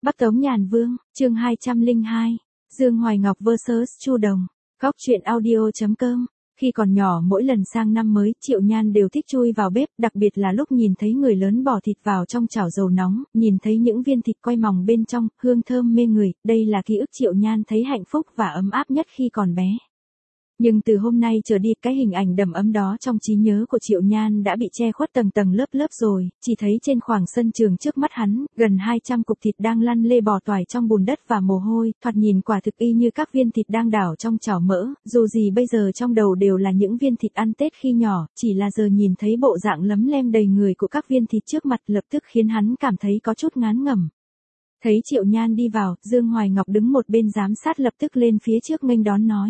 Bắc Tống Nhàn Vương, chương 202, Dương Hoài Ngọc vs Chu Đồng. Góc truyện audio.com. Khi còn nhỏ mỗi lần sang năm mới, Triệu Nhan đều thích chui vào bếp, đặc biệt là lúc nhìn thấy người lớn bỏ thịt vào trong chảo dầu nóng, nhìn thấy những viên thịt quay mỏng bên trong, hương thơm mê người, đây là ký ức Triệu Nhan thấy hạnh phúc và ấm áp nhất khi còn bé. Nhưng từ hôm nay trở đi, cái hình ảnh đầm ấm đó trong trí nhớ của Triệu Nhan đã bị che khuất tầng tầng lớp lớp rồi, chỉ thấy trên khoảng sân trường trước mắt hắn, gần 200 cục thịt đang lăn lê bò toài trong bùn đất và mồ hôi, thoạt nhìn quả thực y như các viên thịt đang đảo trong chảo mỡ, dù gì bây giờ trong đầu đều là những viên thịt ăn Tết khi nhỏ, chỉ là giờ nhìn thấy bộ dạng lấm lem đầy người của các viên thịt trước mặt lập tức khiến hắn cảm thấy có chút ngán ngẩm. Thấy Triệu Nhan đi vào, Dương Hoài Ngọc đứng một bên giám sát lập tức lên phía trước nghênh đón nói.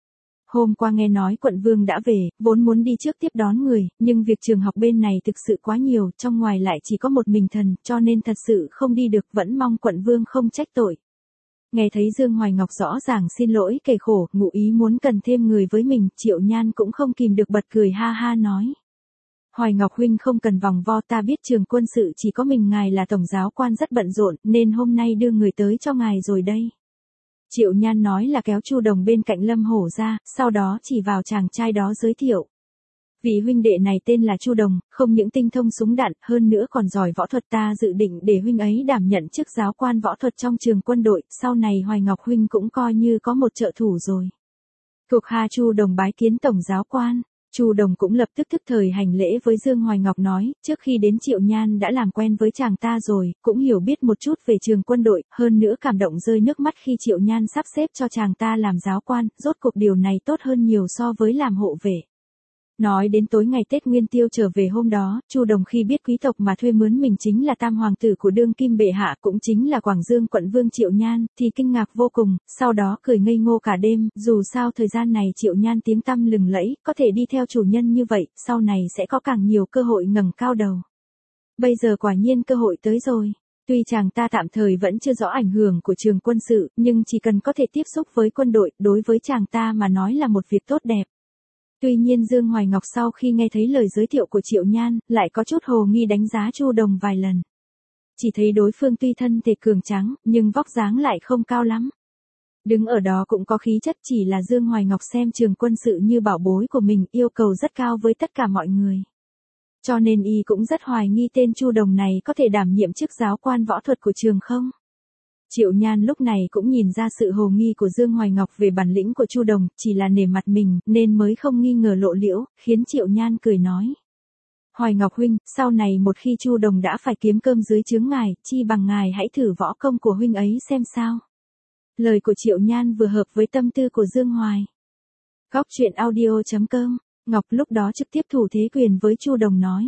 Hôm qua nghe nói quận vương đã về, vốn muốn đi trước tiếp đón người, nhưng việc trường học bên này thực sự quá nhiều, trong ngoài lại chỉ có một mình thần, cho nên thật sự không đi được, vẫn mong quận vương không trách tội. Nghe thấy Dương Hoài Ngọc rõ ràng xin lỗi kể khổ, ngụ ý muốn cần thêm người với mình, Triệu Nhan cũng không kìm được bật cười ha ha nói. Hoài Ngọc huynh không cần vòng vo, ta biết trường quân sự chỉ có mình ngài là tổng giáo quan rất bận rộn, nên hôm nay đưa người tới cho ngài rồi đây. Triệu Nhan nói là kéo Chu Đồng bên cạnh Lâm Hổ ra, sau đó chỉ vào chàng trai đó giới thiệu. Vị huynh đệ này tên là Chu Đồng, không những tinh thông súng đạn, hơn nữa còn giỏi võ thuật, ta dự định để huynh ấy đảm nhận chức giáo quan võ thuật trong trường quân đội, sau này Hoài Ngọc huynh cũng coi như có một trợ thủ rồi. Thuộc hạ Chu Đồng bái kiến tổng giáo quan. Chu Đồng cũng lập tức thức thời hành lễ với Dương Hoài Ngọc nói, trước khi đến Triệu Nhan đã làm quen với chàng ta rồi, cũng hiểu biết một chút về trường quân đội, hơn nữa cảm động rơi nước mắt khi Triệu Nhan sắp xếp cho chàng ta làm giáo quan, rốt cuộc điều này tốt hơn nhiều so với làm hộ vệ. Nói đến tối ngày Tết Nguyên Tiêu trở về hôm đó, Chu Đồng khi biết quý tộc mà thuê mướn mình chính là tam hoàng tử của đương kim bệ hạ, cũng chính là Quảng Dương quận vương Triệu Nhan, thì kinh ngạc vô cùng, sau đó cười ngây ngô cả đêm, dù sao thời gian này Triệu Nhan tiếng tăm lừng lẫy, có thể đi theo chủ nhân như vậy, sau này sẽ có càng nhiều cơ hội ngẩng cao đầu. Bây giờ quả nhiên cơ hội tới rồi. Tuy chàng ta tạm thời vẫn chưa rõ ảnh hưởng của trường quân sự, nhưng chỉ cần có thể tiếp xúc với quân đội, đối với chàng ta mà nói là một việc tốt đẹp. Tuy nhiên Dương Hoài Ngọc sau khi nghe thấy lời giới thiệu của Triệu Nhan, lại có chút hồ nghi đánh giá Chu Đồng vài lần. Chỉ thấy đối phương tuy thân thể cường tráng, nhưng vóc dáng lại không cao lắm. Đứng ở đó cũng có khí chất, chỉ là Dương Hoài Ngọc xem trường quân sự như bảo bối của mình, yêu cầu rất cao với tất cả mọi người. Cho nên y cũng rất hoài nghi tên Chu Đồng này có thể đảm nhiệm chức giáo quan võ thuật của trường không. Triệu Nhan lúc này cũng nhìn ra sự hồ nghi của Dương Hoài Ngọc về bản lĩnh của Chu Đồng, chỉ là nể mặt mình, nên mới không nghi ngờ lộ liễu, khiến Triệu Nhan cười nói. Hoài Ngọc huynh, sau này một khi Chu Đồng đã phải kiếm cơm dưới trướng ngài, chi bằng ngài hãy thử võ công của huynh ấy xem sao. Lời của Triệu Nhan vừa hợp với tâm tư của Dương Hoài. Góc truyện audio.com, Ngọc lúc đó trực tiếp thủ thế quyền với Chu Đồng nói.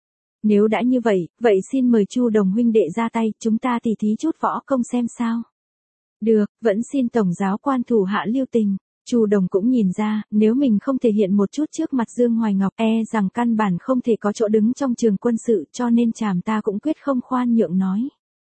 Nếu đã như vậy, vậy xin mời Chu Đồng huynh đệ ra tay, chúng ta tỉ thí chút võ công xem sao. Được, vẫn xin tổng giáo quan thủ hạ lưu tình. Chu Đồng cũng nhìn ra, nếu mình không thể hiện một chút trước mặt Dương Hoài Ngọc, rằng căn bản không thể có chỗ đứng trong trường quân sự, cho nên chàng ta cũng quyết không khoan nhượng nói.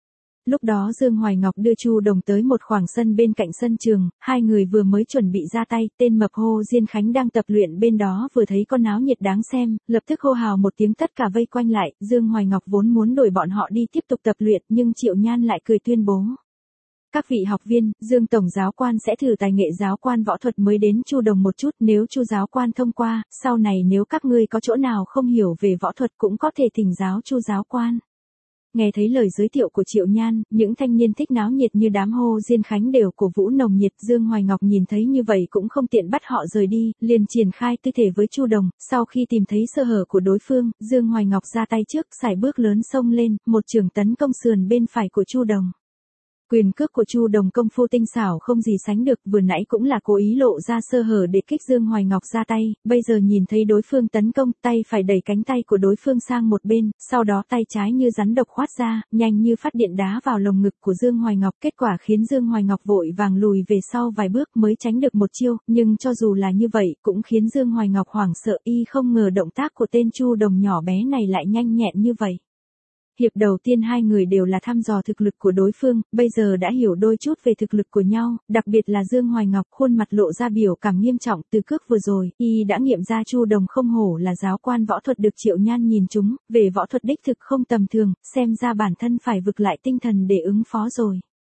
Lúc đó Dương Hoài Ngọc đưa Chu Đồng tới một khoảng sân bên cạnh sân trường, hai người vừa mới chuẩn bị ra tay, tên mập Hồ Diên Khánh đang tập luyện bên đó vừa thấy con náo nhiệt đáng xem, lập tức hô hào một tiếng tất cả vây quanh lại, Dương Hoài Ngọc vốn muốn đuổi bọn họ đi tiếp tục tập luyện nhưng Triệu Nhan lại cười tuyên bố. Các vị học viên, Dương tổng giáo quan sẽ thử tài nghệ giáo quan võ thuật mới đến Chu Đồng một chút, nếu Chu giáo quan thông qua, sau này nếu các ngươi có chỗ nào không hiểu về võ thuật cũng có thể thỉnh giáo Chu giáo quan. Nghe thấy lời giới thiệu của Triệu Nhan, những thanh niên thích náo nhiệt như đám Hồ Diên Khánh đều cổ vũ nồng nhiệt, Dương Hoài Ngọc nhìn thấy như vậy cũng không tiện bắt họ rời đi, liền triển khai tư thế với Chu Đồng, sau khi tìm thấy sơ hở của đối phương, Dương Hoài Ngọc ra tay trước, sải bước lớn xông lên, một chưởng tấn công sườn bên phải của Chu Đồng. Quyền cước của Chu Đồng công phu tinh xảo không gì sánh được, vừa nãy cũng là cố ý lộ ra sơ hở để kích Dương Hoài Ngọc ra tay, bây giờ nhìn thấy đối phương tấn công, tay phải đẩy cánh tay của đối phương sang một bên, sau đó tay trái như rắn độc khoát ra, nhanh như phát điện đá vào lồng ngực của Dương Hoài Ngọc, kết quả khiến Dương Hoài Ngọc vội vàng lùi về sau vài bước mới tránh được một chiêu, nhưng cho dù là như vậy, cũng khiến Dương Hoài Ngọc hoảng sợ, y không ngờ động tác của tên Chu Đồng nhỏ bé này lại nhanh nhẹn như vậy. Hiệp đầu tiên hai người đều là thăm dò thực lực của đối phương, bây giờ đã hiểu đôi chút về thực lực của nhau, đặc biệt là Dương Hoài Ngọc khuôn mặt lộ ra biểu cảm nghiêm trọng, từ cước vừa rồi, y đã nghiệm ra Chu Đồng không hổ là giáo quan võ thuật được Triệu Nhan nhìn trúng, về võ thuật đích thực không tầm thường, xem ra bản thân phải vực lại tinh thần để ứng phó rồi.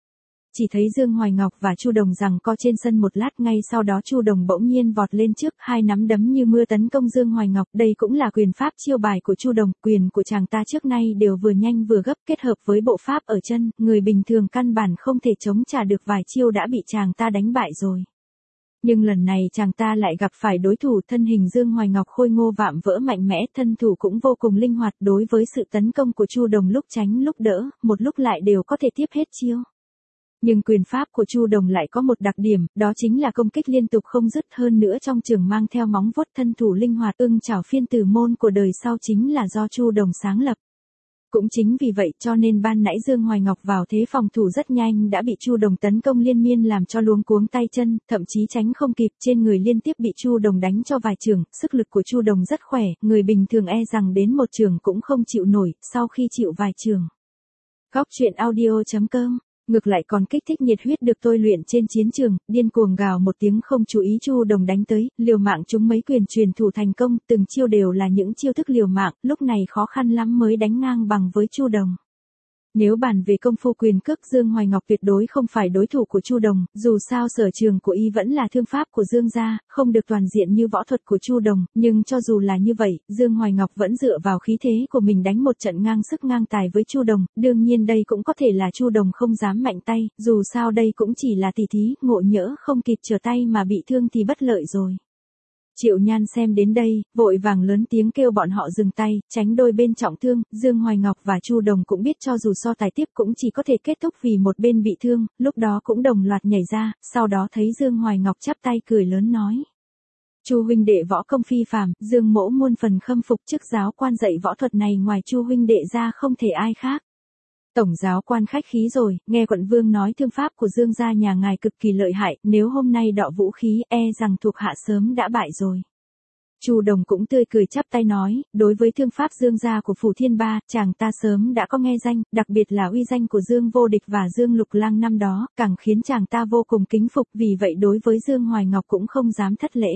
chỉ thấy Dương Hoài Ngọc và Chu Đồng giằng co trên sân một lát, ngay sau đó Chu Đồng bỗng nhiên vọt lên trước, hai nắm đấm như mưa tấn công Dương Hoài Ngọc, đây cũng là quyền pháp chiêu bài của Chu Đồng, quyền của chàng ta trước nay đều vừa nhanh vừa gấp, kết hợp với bộ pháp ở chân, người bình thường căn bản không thể chống trả được, vài chiêu đã bị chàng ta đánh bại rồi. Nhưng lần này chàng ta lại gặp phải đối thủ, thân hình Dương Hoài Ngọc khôi ngô vạm vỡ mạnh mẽ, thân thủ cũng vô cùng linh hoạt, đối với sự tấn công của Chu Đồng lúc tránh lúc đỡ, một lúc lại đều có thể tiếp hết chiêu. Nhưng quyền pháp của Chu Đồng lại có một đặc điểm, đó chính là công kích liên tục không dứt, hơn nữa trong trường mang theo móng vuốt, thân thủ linh hoạt, ưng chảo phiên tử môn của đời sau chính là do Chu Đồng sáng lập. Cũng chính vì vậy cho nên ban nãy Dương Hoài Ngọc vào thế phòng thủ rất nhanh đã bị Chu Đồng tấn công liên miên làm cho luống cuống tay chân, thậm chí tránh không kịp, trên người liên tiếp bị Chu Đồng đánh cho vài chưởng, sức lực của Chu Đồng rất khỏe, người bình thường e rằng đến một chưởng cũng không chịu nổi, sau khi chịu vài chưởng. Góc truyện audio.com ngược lại còn kích thích nhiệt huyết được tôi luyện trên chiến trường, điên cuồng gào một tiếng không chú ý Chu Đồng đánh tới, liều mạng trúng mấy quyền truyền thủ thành công, từng chiêu đều là những chiêu thức liều mạng, lúc này khó khăn lắm mới đánh ngang bằng với Chu Đồng. Nếu bàn về công phu quyền cước, Dương Hoài Ngọc tuyệt đối không phải đối thủ của Chu Đồng, dù sao sở trường của y vẫn là thương pháp của Dương gia, không được toàn diện như võ thuật của Chu Đồng, nhưng cho dù là như vậy, Dương Hoài Ngọc vẫn dựa vào khí thế của mình đánh một trận ngang sức ngang tài với Chu Đồng, đương nhiên đây cũng có thể là Chu Đồng không dám mạnh tay, dù sao đây cũng chỉ là tỉ thí, ngộ nhỡ không kịp trở tay mà bị thương thì bất lợi rồi. Triệu Nhan xem đến đây, vội vàng lớn tiếng kêu bọn họ dừng tay, tránh đôi bên trọng thương, Dương Hoài Ngọc và Chu Đồng cũng biết cho dù so tài tiếp cũng chỉ có thể kết thúc vì một bên bị thương, lúc đó cũng đồng loạt nhảy ra, sau đó thấy Dương Hoài Ngọc chắp tay cười lớn nói. Chu huynh đệ võ công phi phàm, Dương mỗ muôn phần khâm phục, chức giáo quan dạy võ thuật này ngoài Chu huynh đệ ra không thể ai khác. Tổng giáo quan khách khí rồi, nghe quận vương nói thương pháp của Dương gia nhà ngài cực kỳ lợi hại, nếu hôm nay đọ vũ khí e rằng thuộc hạ sớm đã bại rồi. Chu Đồng cũng tươi cười chắp tay nói, đối với thương pháp Dương gia của Phủ Thiên Ba, chàng ta sớm đã có nghe danh, đặc biệt là uy danh của Dương Vô Địch và Dương Lục Lang năm đó, càng khiến chàng ta vô cùng kính phục, vì vậy đối với Dương Hoài Ngọc cũng không dám thất lễ.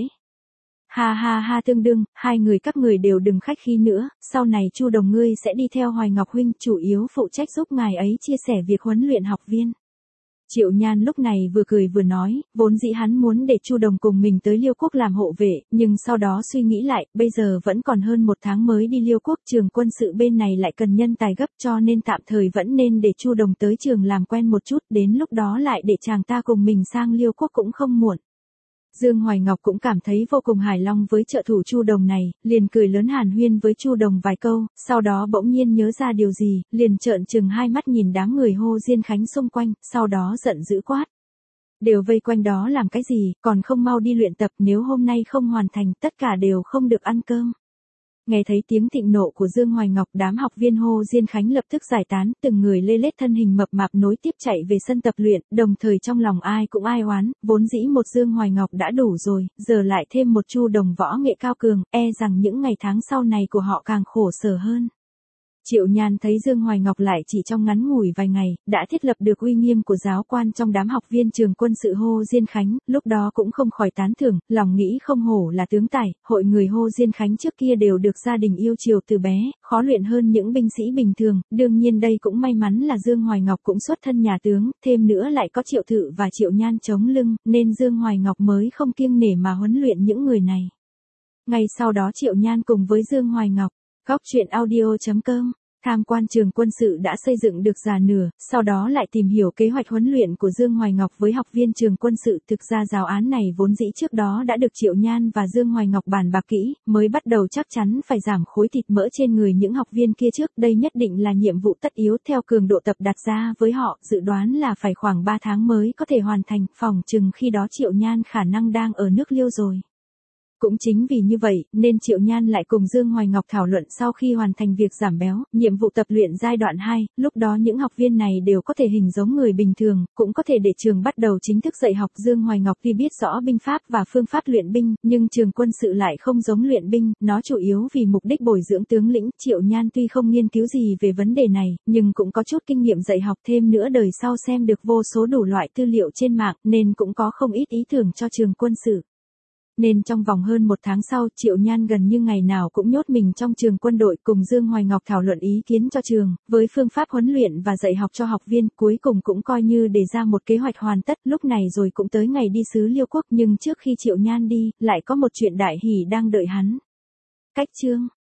Ha ha ha, tương đương, hai người các người đều đừng khách khí nữa, sau này Chu Đồng ngươi sẽ đi theo Hoài Ngọc huynh, chủ yếu phụ trách giúp ngài ấy chia sẻ việc huấn luyện học viên. Triệu Nhan lúc này vừa cười vừa nói, vốn dĩ hắn muốn để Chu Đồng cùng mình tới Liêu Quốc làm hộ vệ, nhưng sau đó suy nghĩ lại, bây giờ vẫn còn hơn một tháng mới đi Liêu Quốc, trường quân sự bên này lại cần nhân tài gấp, cho nên tạm thời vẫn nên để Chu Đồng tới trường làm quen một chút, đến lúc đó lại để chàng ta cùng mình sang Liêu Quốc cũng không muộn. Dương Hoài Ngọc cũng cảm thấy vô cùng hài lòng với trợ thủ Chu Đồng này, liền cười lớn hàn huyên với Chu Đồng vài câu, sau đó bỗng nhiên nhớ ra điều gì, liền trợn trừng hai mắt nhìn đám người hô Diên Khánh xung quanh, sau đó giận dữ quát. Đều vây quanh đó làm cái gì, còn không mau đi luyện tập, nếu hôm nay không hoàn thành, tất cả đều không được ăn cơm. Nghe thấy tiếng thịnh nộ của Dương Hoài Ngọc, đám học viên hô Diên Khánh lập tức giải tán, từng người lê lết thân hình mập mạp nối tiếp chạy về sân tập luyện, đồng thời trong lòng ai cũng ai oán, vốn dĩ một Dương Hoài Ngọc đã đủ rồi, giờ lại thêm một Chu Đồng võ nghệ cao cường, e rằng những ngày tháng sau này của họ càng khổ sở hơn. Triệu Nhan thấy Dương Hoài Ngọc lại chỉ trong ngắn ngủi vài ngày, đã thiết lập được uy nghiêm của giáo quan trong đám học viên trường quân sự hô Diên Khánh, lúc đó cũng không khỏi tán thưởng, lòng nghĩ không hổ là tướng tài, hội người hô Diên Khánh trước kia đều được gia đình yêu chiều từ bé, khó luyện hơn những binh sĩ bình thường, đương nhiên đây cũng may mắn là Dương Hoài Ngọc cũng xuất thân nhà tướng, thêm nữa lại có Triệu Thự và Triệu Nhan chống lưng, nên Dương Hoài Ngọc mới không kiêng nể mà huấn luyện những người này. Ngay sau đó Triệu Nhan cùng với Dương Hoài Ngọc, góc truyện audio.com tham quan trường quân sự đã xây dựng được già nửa, sau đó lại tìm hiểu kế hoạch huấn luyện của Dương Hoài Ngọc với học viên trường quân sự. Thực ra giáo án này vốn dĩ trước đó đã được Triệu Nhan và Dương Hoài Ngọc bàn bạc kỹ, mới bắt đầu chắc chắn phải giảm khối thịt mỡ trên người những học viên kia trước. Đây nhất định là nhiệm vụ tất yếu theo cường độ tập đặt ra với họ, dự đoán là phải khoảng 3 tháng mới có thể hoàn thành, phòng chừng khi đó Triệu Nhan khả năng đang ở nước Liêu rồi. Cũng chính vì như vậy, nên Triệu Nhan lại cùng Dương Hoài Ngọc thảo luận sau khi hoàn thành việc giảm béo, nhiệm vụ tập luyện giai đoạn 2, lúc đó những học viên này đều có thể hình giống người bình thường, cũng có thể để trường bắt đầu chính thức dạy học. Dương Hoài Ngọc tuy biết rõ binh pháp và phương pháp luyện binh, nhưng trường quân sự lại không giống luyện binh, nó chủ yếu vì mục đích bồi dưỡng tướng lĩnh. Triệu Nhan tuy không nghiên cứu gì về vấn đề này, nhưng cũng có chút kinh nghiệm dạy học, thêm nữa đời sau xem được vô số đủ loại tư liệu trên mạng, nên cũng có không ít ý tưởng cho trường quân sự. Nên trong vòng hơn một tháng sau, Triệu Nhan gần như ngày nào cũng nhốt mình trong trường quân đội cùng Dương Hoài Ngọc thảo luận ý kiến cho trường, với phương pháp huấn luyện và dạy học cho học viên, cuối cùng cũng coi như đề ra một kế hoạch hoàn tất. Lúc này rồi cũng tới ngày đi xứ Liêu Quốc, nhưng trước khi Triệu Nhan đi, lại có một chuyện đại hỷ đang đợi hắn. Cách chương